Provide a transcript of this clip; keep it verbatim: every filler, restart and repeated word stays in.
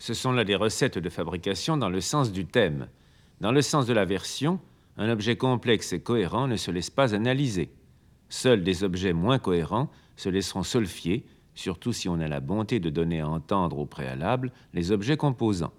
Ce sont là des recettes de fabrication dans le sens du thème. Dans le sens de la version, un objet complexe et cohérent ne se laisse pas analyser. Seuls des objets moins cohérents se laisseront solfier, surtout si on a la bonté de donner à entendre au préalable les objets composants.